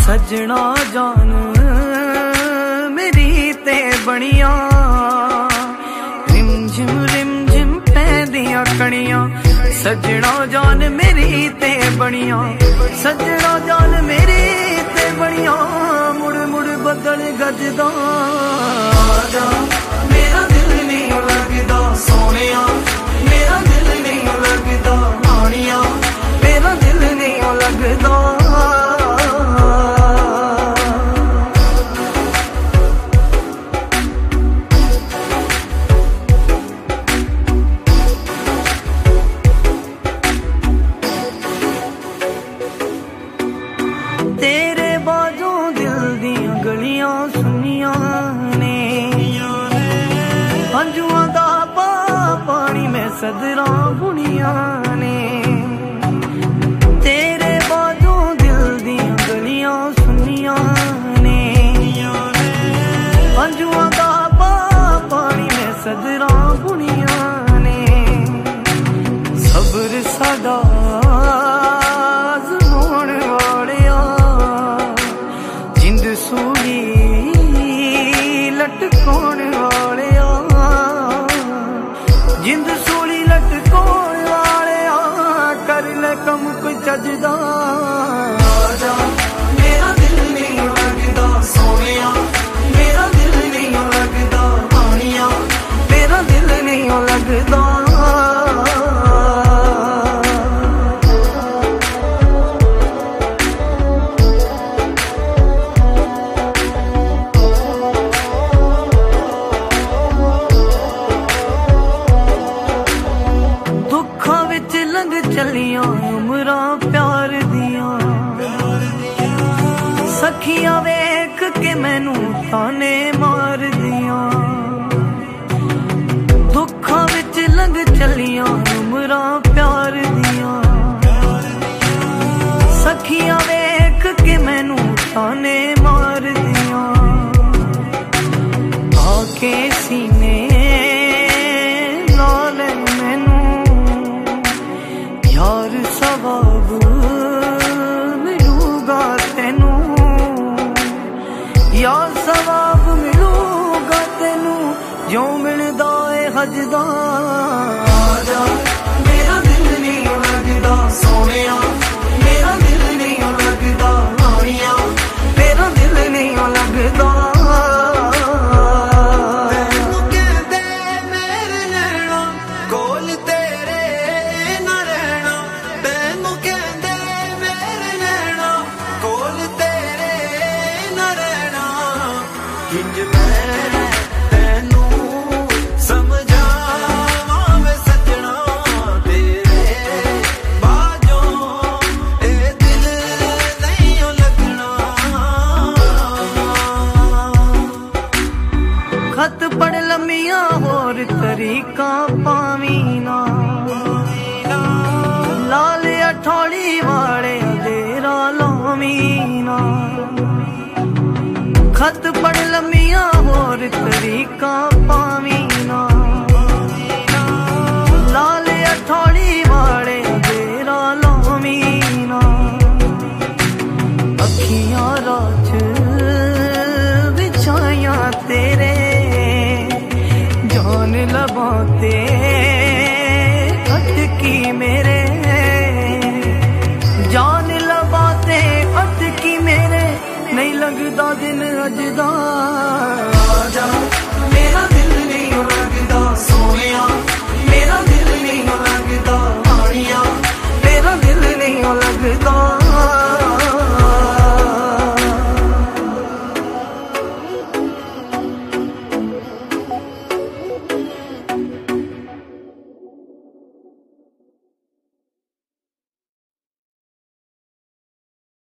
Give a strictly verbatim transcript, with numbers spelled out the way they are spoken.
सजना जान मेरी ते बनिया रिम झिम रिम झिम पैंदियां कणियां सजना जान मेरी ते बनिया सजना जान मेरी ते बनिया मुड़ मुड़ बदल गजदा मेरा दिल नहीं लगदा सोनिया मेरा दिल नहीं लगदा मानिया मेरा दिल नहीं लगदा तेरे बाजों दिल दियां गलियां सुनिया ने हंजुआं दा पानी में सदरां बुनिया ने तेरे बाजों दिल दियां गलियां सुनिया ने हंजुआं दा पानी में सदरां बुनिया ने सब्र साडा सूली लटकोण वाले जिंद सूली लटकोण वाले कर ले कम कोई चजदा मेरा दिल नहीं लगदा सोनिया मेरा दिल नहीं लगदा मानिया मेरा दिल नहीं लगदा चलियां उमरां प्यार दियां सखियां वेख के मैनू ताने मार दियां दुखां विच लंघ चलियां उमरां प्यार दियां सखियां वेख के मैनू ताने मार दियां आके सीने नाल मैनू यार सवाब मिलूगा तेनू यार सवाब मिलूगा तेनू जो मिलदा है हजदा मेरा दिल नहीं लगदा सोनिया मेरा दिल नहीं लगदा मानिया मेरा दिल नहीं लगदा खत पढ़ लम्मियां होर तरीका पावी ना लाल अठौड़ी वाले देरा लावी ना खत पढ़ लम्मियां होर तरीका पावी ना लाल अठौड़ी वाले देरा लावी ना अखियां राज बिछाया तेरे जान लबाते अटकी मेरे जान लबाते अटकी मेरे नहीं लगदा दिन अजदा